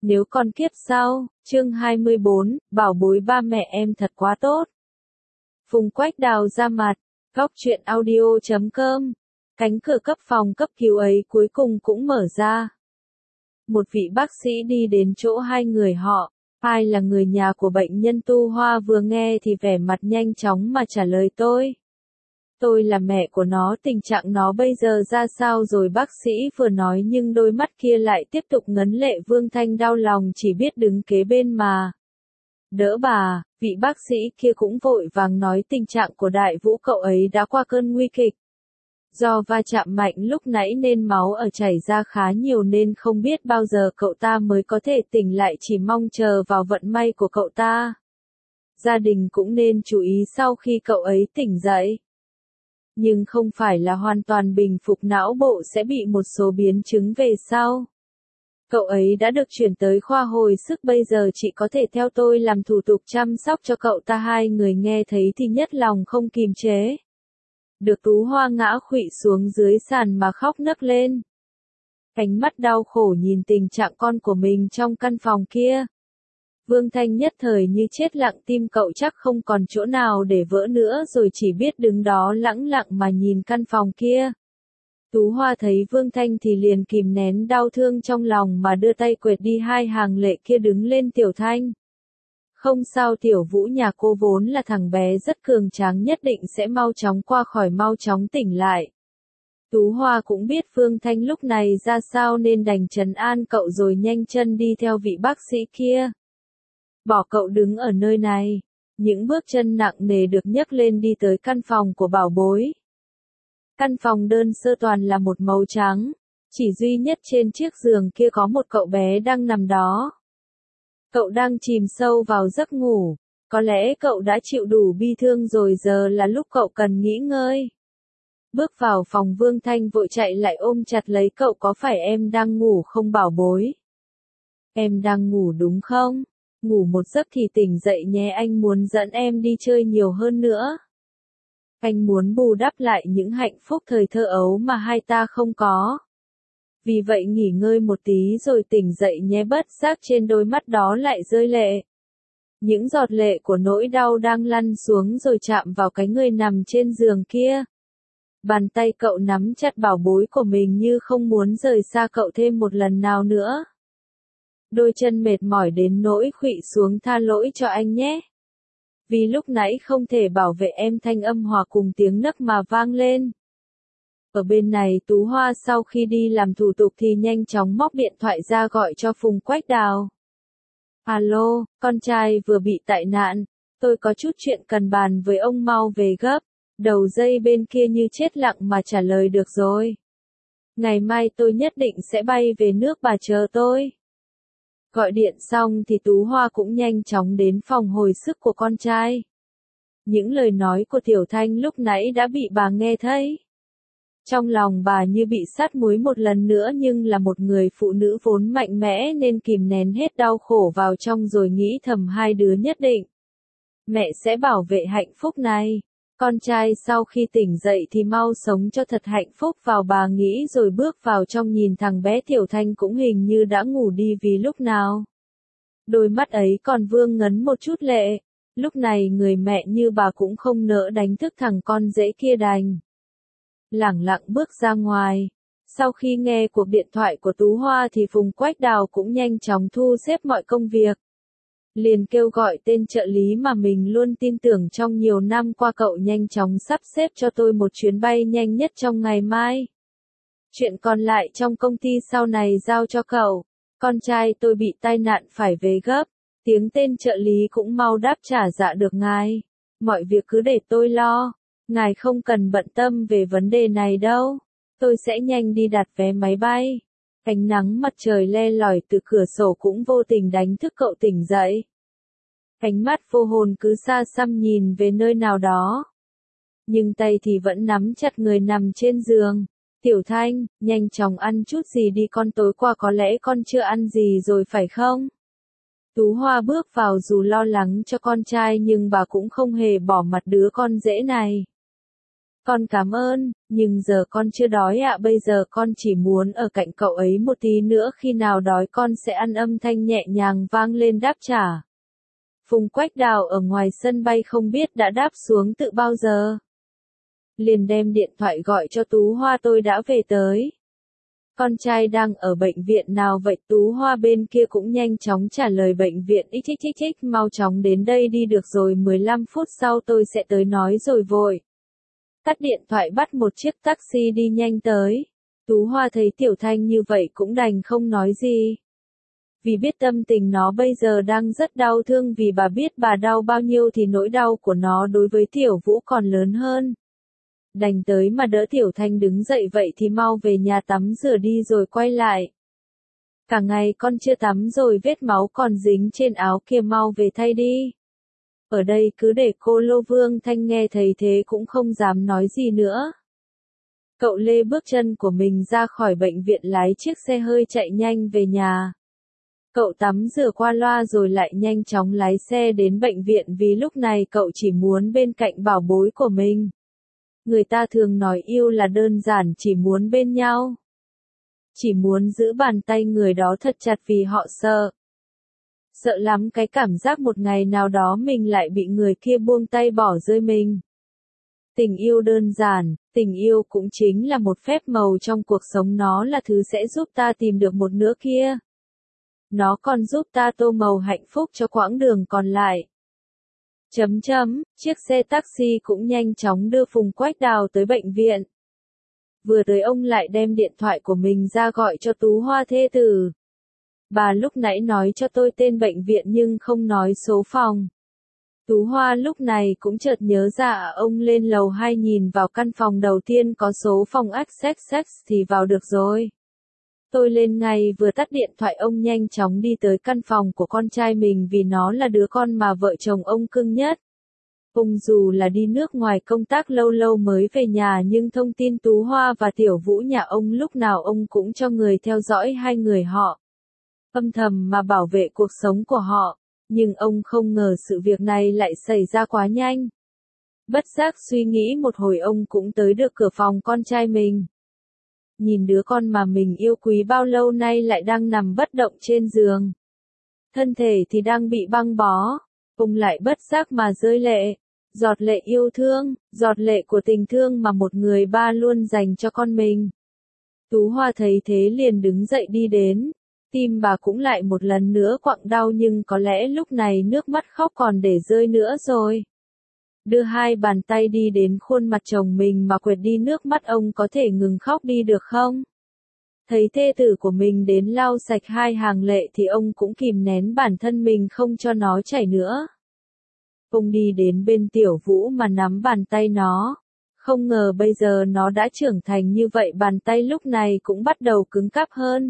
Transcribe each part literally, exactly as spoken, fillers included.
Nếu còn kiếp sau, chương hai mươi bốn, bảo bối ba mẹ em thật quá tốt. Phùng Quách Đào ra mặt, góc truyện audio chấm com, cánh cửa cấp phòng cấp cứu ấy cuối cùng cũng mở ra. Một vị bác sĩ đi đến chỗ hai người họ, ai là người nhà của bệnh nhân Tu Hoa vừa nghe thì vẻ mặt nhanh chóng mà trả lời tôi. Tôi là mẹ của nó, tình trạng nó bây giờ ra sao rồi bác sĩ vừa nói nhưng đôi mắt kia lại tiếp tục ngấn lệ. Vương Thanh đau lòng chỉ biết đứng kế bên mà đỡ bà, vị bác sĩ kia cũng vội vàng nói tình trạng của Đại Vũ cậu ấy đã qua cơn nguy kịch. Do va chạm mạnh lúc nãy nên máu ở chảy ra khá nhiều nên không biết bao giờ cậu ta mới có thể tỉnh lại, chỉ mong chờ vào vận may của cậu ta. Gia đình cũng nên chú ý sau khi cậu ấy tỉnh dậy. Nhưng không phải là hoàn toàn bình phục, não bộ sẽ bị một số biến chứng về sau. Cậu ấy đã được chuyển tới khoa hồi sức, bây giờ chị có thể theo tôi làm thủ tục chăm sóc cho cậu ta. Hai người nghe thấy thì nhất lòng không kìm chế được, Tú Hoa ngã khuỵu xuống dưới sàn mà khóc nấc lên. Ánh mắt đau khổ nhìn tình trạng con của mình trong căn phòng kia. Vương Thanh nhất thời như chết lặng, tim cậu chắc không còn chỗ nào để vỡ nữa rồi, chỉ biết đứng đó lẳng lặng mà nhìn căn phòng kia. Tú Hoa thấy Vương Thanh thì liền kìm nén đau thương trong lòng mà đưa tay quệt đi hai hàng lệ kia, đứng lên. Tiểu Thanh, không sao, Tiểu Vũ nhà cô vốn là thằng bé rất cường tráng, nhất định sẽ mau chóng qua khỏi, mau chóng tỉnh lại. Tú Hoa cũng biết Vương Thanh lúc này ra sao nên đành trấn an cậu rồi nhanh chân đi theo vị bác sĩ kia. Bỏ cậu đứng ở nơi này. Những bước chân nặng nề được nhấc lên đi tới căn phòng của bảo bối. Căn phòng đơn sơ toàn là một màu trắng, chỉ duy nhất trên chiếc giường kia có một cậu bé đang nằm đó. Cậu đang chìm sâu vào giấc ngủ, có lẽ cậu đã chịu đủ bi thương rồi, giờ là lúc cậu cần nghỉ ngơi. Bước vào phòng, Vương Thanh vội chạy lại ôm chặt lấy cậu. Có phải em đang ngủ không bảo bối? Em đang ngủ đúng không? Ngủ một giấc thì tỉnh dậy nhé, anh muốn dẫn em đi chơi nhiều hơn nữa. Anh muốn bù đắp lại những hạnh phúc thời thơ ấu mà hai ta không có. Vì vậy nghỉ ngơi một tí rồi tỉnh dậy nhé. Bất giác trên đôi mắt đó lại rơi lệ. Những giọt lệ của nỗi đau đang lăn xuống rồi chạm vào cái người nằm trên giường kia. Bàn tay cậu nắm chặt bảo bối của mình như không muốn rời xa cậu thêm một lần nào nữa. Đôi chân mệt mỏi đến nỗi khuỵu xuống. Tha lỗi cho anh nhé. Vì lúc nãy không thể bảo vệ em, thanh âm hòa cùng tiếng nấc mà vang lên. Ở bên này Tú Hoa sau khi đi làm thủ tục thì nhanh chóng móc điện thoại ra gọi cho Phùng Quách Đào. Alo, con trai vừa bị tai nạn, tôi có chút chuyện cần bàn với ông, mau về gấp. Đầu dây bên kia như chết lặng mà trả lời được rồi. Ngày mai tôi nhất định sẽ bay về nước, bà chờ tôi. Gọi điện xong thì Tú Hoa cũng nhanh chóng đến phòng hồi sức của con trai. Những lời nói của Tiểu Thanh lúc nãy đã bị bà nghe thấy. Trong lòng bà như bị sát muối một lần nữa, nhưng là một người phụ nữ vốn mạnh mẽ nên kìm nén hết đau khổ vào trong rồi nghĩ thầm hai đứa nhất định. Mẹ sẽ bảo vệ hạnh phúc này. Con trai sau khi tỉnh dậy thì mau sống cho thật hạnh phúc vào, bà nghĩ rồi bước vào trong nhìn thằng bé Tiểu Thanh cũng hình như đã ngủ đi vì lúc nào. Đôi mắt ấy còn vương ngấn một chút lệ. Lúc này người mẹ như bà cũng không nỡ đánh thức thằng con rể kia, đành lẳng lặng bước ra ngoài. Sau khi nghe cuộc điện thoại của Tú Hoa thì Phùng Quách Đào cũng nhanh chóng thu xếp mọi công việc. Liền kêu gọi tên trợ lý mà mình luôn tin tưởng trong nhiều năm qua, cậu nhanh chóng sắp xếp cho tôi một chuyến bay nhanh nhất trong ngày mai. Chuyện còn lại trong công ty sau này giao cho cậu. Con trai tôi bị tai nạn phải về gấp. Tiếng tên trợ lý cũng mau đáp trả, dạ được ngài. Mọi việc cứ để tôi lo. Ngài không cần bận tâm về vấn đề này đâu. Tôi sẽ nhanh đi đặt vé máy bay. Ánh nắng mặt trời le lỏi từ cửa sổ cũng vô tình đánh thức cậu tỉnh dậy. Ánh mắt vô hồn cứ xa xăm nhìn về nơi nào đó. Nhưng tay thì vẫn nắm chặt người nằm trên giường. Tiểu Thanh, nhanh chóng ăn chút gì đi con, tối qua có lẽ con chưa ăn gì rồi phải không? Tú Hoa bước vào dù lo lắng cho con trai nhưng bà cũng không hề bỏ mặt đứa con rể này. Con cảm ơn, nhưng giờ con chưa đói ạ, bây giờ con chỉ muốn ở cạnh cậu ấy một tí nữa, khi nào đói con sẽ ăn. Âm thanh nhẹ nhàng vang lên đáp trả. Phùng Quách Đào ở ngoài sân bay không biết đã đáp xuống từ bao giờ. Liền đem điện thoại gọi cho Tú Hoa, tôi đã về tới. Con trai đang ở bệnh viện nào vậy? Tú Hoa bên kia cũng nhanh chóng trả lời, bệnh viện ích ích ích ích, mau chóng đến đây đi. Được rồi, mười lăm phút sau tôi sẽ tới, nói rồi vội. Tắt điện thoại bắt một chiếc taxi đi nhanh tới. Tú Hoa thấy Tiểu Thanh như vậy cũng đành không nói gì. Vì biết tâm tình nó bây giờ đang rất đau thương, vì bà biết bà đau bao nhiêu thì nỗi đau của nó đối với Tiểu Vũ còn lớn hơn. Đành tới mà đỡ Tiểu Thanh đứng dậy, vậy thì mau về nhà tắm rửa đi rồi quay lại. Cả ngày con chưa tắm rồi, vết máu còn dính trên áo kia, mau về thay đi. Ở đây cứ để cô Lô. Vương Thanh nghe thấy thế cũng không dám nói gì nữa. Cậu lê bước chân của mình ra khỏi bệnh viện, lái chiếc xe hơi chạy nhanh về nhà. Cậu tắm rửa qua loa rồi lại nhanh chóng lái xe đến bệnh viện, vì lúc này cậu chỉ muốn bên cạnh bảo bối của mình. Người ta thường nói yêu là đơn giản, chỉ muốn bên nhau. Chỉ muốn giữ bàn tay người đó thật chặt vì họ sợ. Sợ lắm cái cảm giác một ngày nào đó mình lại bị người kia buông tay bỏ rơi mình. Tình yêu đơn giản, tình yêu cũng chính là một phép màu trong cuộc sống, nó là thứ sẽ giúp ta tìm được một nửa kia. Nó còn giúp ta tô màu hạnh phúc cho quãng đường còn lại. Chấm chấm, chiếc xe taxi cũng nhanh chóng đưa Phùng Quách Đào tới bệnh viện. Vừa tới ông lại đem điện thoại của mình ra gọi cho Tú Hoa thê tử. Bà lúc nãy nói cho tôi tên bệnh viện nhưng không nói số phòng. Tú Hoa lúc này cũng chợt nhớ ra, ông lên lầu hai nhìn vào căn phòng đầu tiên có số phòng ích ích ích thì vào được rồi. Tôi lên ngay, vừa tắt điện thoại ông nhanh chóng đi tới căn phòng của con trai mình, vì nó là đứa con mà vợ chồng ông cưng nhất. Ông dù là đi nước ngoài công tác lâu lâu mới về nhà, nhưng thông tin Tú Hoa và Tiểu Vũ nhà ông lúc nào ông cũng cho người theo dõi hai người họ. Âm thầm mà bảo vệ cuộc sống của họ. Nhưng ông không ngờ sự việc này lại xảy ra quá nhanh. Bất giác suy nghĩ một hồi, ông cũng tới được cửa phòng con trai mình. Nhìn đứa con mà mình yêu quý bao lâu nay lại đang nằm bất động trên giường. Thân thể thì đang bị băng bó. Ông lại bất giác mà rơi lệ. Giọt lệ yêu thương, giọt lệ của tình thương mà một người ba luôn dành cho con mình. Tú Hoa thấy thế liền đứng dậy đi đến. Tim bà cũng lại một lần nữa quặn đau, nhưng có lẽ lúc này nước mắt khóc còn để rơi nữa rồi. Đưa hai bàn tay đi đến khuôn mặt chồng mình mà quệt đi nước mắt, ông có thể ngừng khóc đi được không? Thấy thê tử của mình đến lau sạch hai hàng lệ thì ông cũng kìm nén bản thân mình không cho nó chảy nữa. Ông đi đến bên Tiểu Vũ mà nắm bàn tay nó. Không ngờ bây giờ nó đã trưởng thành như vậy, bàn tay lúc này cũng bắt đầu cứng cáp hơn.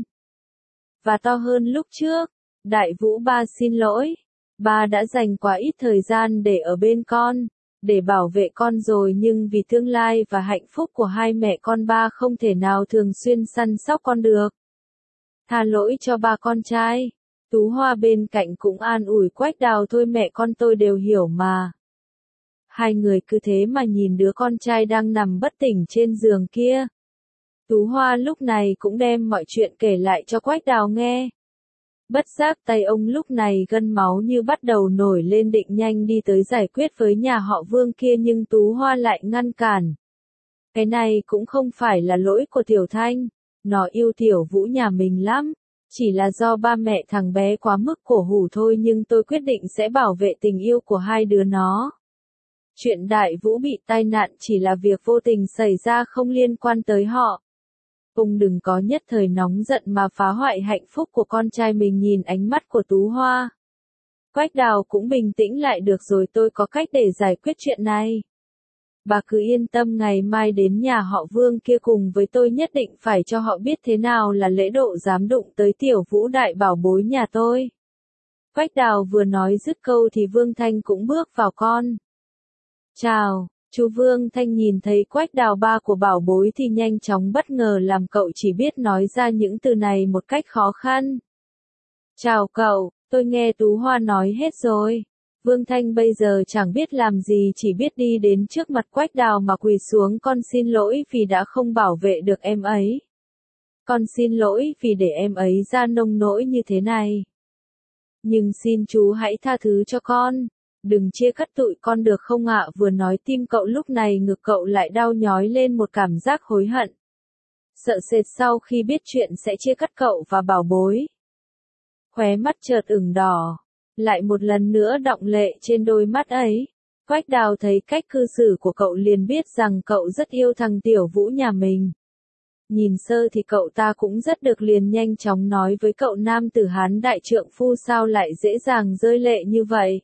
Và to hơn lúc trước. Đại Vũ, ba xin lỗi. Ba đã dành quá ít thời gian để ở bên con, để bảo vệ con rồi, nhưng vì tương lai và hạnh phúc của hai mẹ con, ba không thể nào thường xuyên săn sóc con được. Tha lỗi cho ba con trai. Tú Hoa bên cạnh cũng an ủi Quách Đào, thôi mẹ con tôi đều hiểu mà. Hai người cứ thế mà nhìn đứa con trai đang nằm bất tỉnh trên giường kia. Tú Hoa lúc này cũng đem mọi chuyện kể lại cho Quách Đào nghe. Bất giác tay ông lúc này gân máu như bắt đầu nổi lên, định nhanh đi tới giải quyết với nhà họ Vương kia, nhưng Tú Hoa lại ngăn cản. Cái này cũng không phải là lỗi của Tiểu Thanh, nó yêu Tiểu Vũ nhà mình lắm, chỉ là do ba mẹ thằng bé quá mức cổ hủ thôi, nhưng tôi quyết định sẽ bảo vệ tình yêu của hai đứa nó. Chuyện Đại Vũ bị tai nạn chỉ là việc vô tình xảy ra, không liên quan tới họ. Ông đừng có nhất thời nóng giận mà phá hoại hạnh phúc của con trai mình. Nhìn ánh mắt của Tú Hoa, Quách Đào cũng bình tĩnh lại, được rồi, tôi có cách để giải quyết chuyện này. Bà cứ yên tâm, ngày mai đến nhà họ Vương kia cùng với tôi, nhất định phải cho họ biết thế nào là lễ độ dám đụng tới Tiểu Vũ đại bảo bối nhà tôi. Quách Đào vừa nói dứt câu thì Vương Thanh cũng bước vào con. Chào. Chú Vương Thanh nhìn thấy Quách Đào, ba của bảo bối, thì nhanh chóng bất ngờ, làm cậu chỉ biết nói ra những từ này một cách khó khăn. Chào cậu, tôi nghe Tú Hoa nói hết rồi. Vương Thanh bây giờ chẳng biết làm gì, chỉ biết đi đến trước mặt Quách Đào mà quỳ xuống: con xin lỗi vì đã không bảo vệ được em ấy. Con xin lỗi vì để em ấy ra nông nỗi như thế này. Nhưng xin chú hãy tha thứ cho con. Đừng chia cắt tụi con được không ạ? Vừa nói tim cậu lúc này ngực cậu lại đau nhói lên một cảm giác hối hận. Sợ sệt sau khi biết chuyện sẽ chia cắt cậu và bảo bối. Khóe mắt chợt ửng đỏ. Lại một lần nữa đọng lệ trên đôi mắt ấy. Quách Đào thấy cách cư xử của cậu liền biết rằng cậu rất yêu thằng Tiểu Vũ nhà mình. Nhìn sơ thì cậu ta cũng rất được, liền nhanh chóng nói với cậu: nam tử Hán đại trượng phu sao lại dễ dàng rơi lệ như vậy?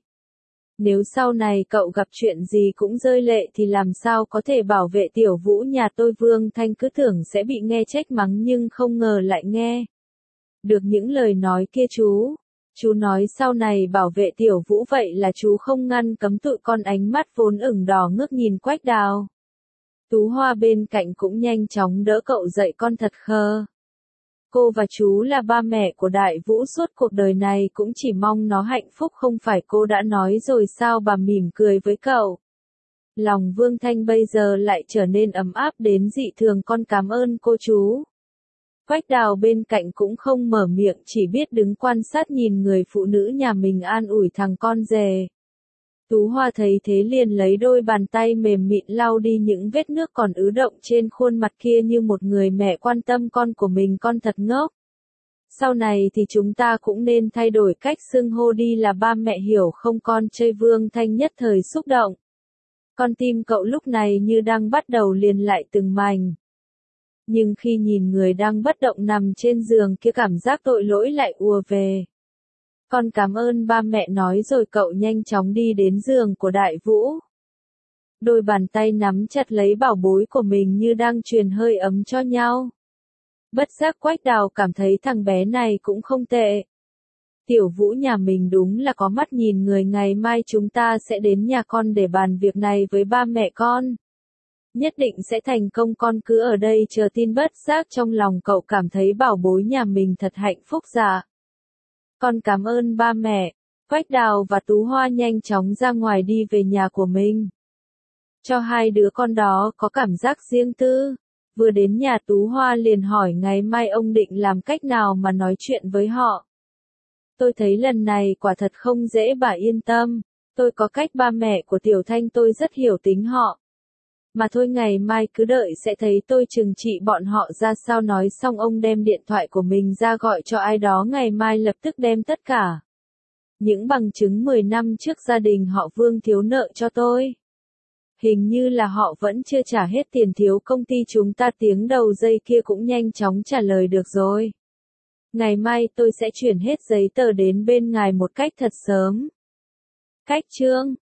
Nếu sau này cậu gặp chuyện gì cũng rơi lệ thì làm sao có thể bảo vệ Tiểu Vũ nhà tôi? Vương Thanh cứ tưởng sẽ bị nghe trách mắng nhưng không ngờ lại nghe được những lời nói kia. Chú, chú nói sau này bảo vệ Tiểu Vũ, vậy là chú không ngăn cấm tụi con? Ánh mắt vốn ửng đỏ ngước nhìn Quách Đào. Tú Hoa bên cạnh cũng nhanh chóng đỡ cậu dậy: con thật khờ. Cô và chú là ba mẹ của Đại Vũ, suốt cuộc đời này cũng chỉ mong nó hạnh phúc, không phải cô đã nói rồi sao? Bà mỉm cười với cậu. Lòng Vương Thanh bây giờ lại trở nên ấm áp đến dị thường: con cảm ơn cô chú. Quách Đào bên cạnh cũng không mở miệng, chỉ biết đứng quan sát nhìn người phụ nữ nhà mình an ủi thằng con rể. Tú Hoa thấy thế liền lấy đôi bàn tay mềm mịn lau đi những vết nước còn ứ động trên khuôn mặt kia như một người mẹ quan tâm con của mình. Con thật ngốc. Sau này thì chúng ta cũng nên thay đổi cách xưng hô đi, là ba mẹ, hiểu không con? Chơi Vương Thanh nhất thời xúc động. Con tim cậu lúc này như đang bắt đầu liền lại từng mảnh. Nhưng khi nhìn người đang bất động nằm trên giường kia, cảm giác tội lỗi lại ùa về. Con cảm ơn ba mẹ, nói rồi cậu nhanh chóng đi đến giường của Đại Vũ. Đôi bàn tay nắm chặt lấy bảo bối của mình như đang truyền hơi ấm cho nhau. Bất giác Quách Đào cảm thấy thằng bé này cũng không tệ. Tiểu Vũ nhà mình đúng là có mắt nhìn người, ngày mai chúng ta sẽ đến nhà con để bàn việc này với ba mẹ con. Nhất định sẽ thành công, con cứ ở đây chờ tin. Bất giác trong lòng cậu cảm thấy bảo bối nhà mình thật hạnh phúc. Dạ. Con cảm ơn ba mẹ. Quách Đào và Tú Hoa nhanh chóng ra ngoài đi về nhà của mình. Cho hai đứa con đó có cảm giác riêng tư. Vừa đến nhà Tú Hoa liền hỏi ngày mai ông định làm cách nào mà nói chuyện với họ. Tôi thấy lần này quả thật không dễ, bà yên tâm. Tôi có cách, ba mẹ của Tiểu Thanh tôi rất hiểu tính họ. Mà thôi, ngày mai cứ đợi sẽ thấy tôi trừng trị bọn họ ra sao. Nói xong ông đem điện thoại của mình ra gọi cho ai đó, ngày mai lập tức đem tất cả những bằng chứng mười năm trước gia đình họ Vương thiếu nợ cho tôi. Hình như là họ vẫn chưa trả hết tiền thiếu công ty chúng ta. Tiếng đầu dây kia cũng nhanh chóng trả lời: được rồi. Ngày mai tôi sẽ chuyển hết giấy tờ đến bên ngài một cách thật sớm. Cách chương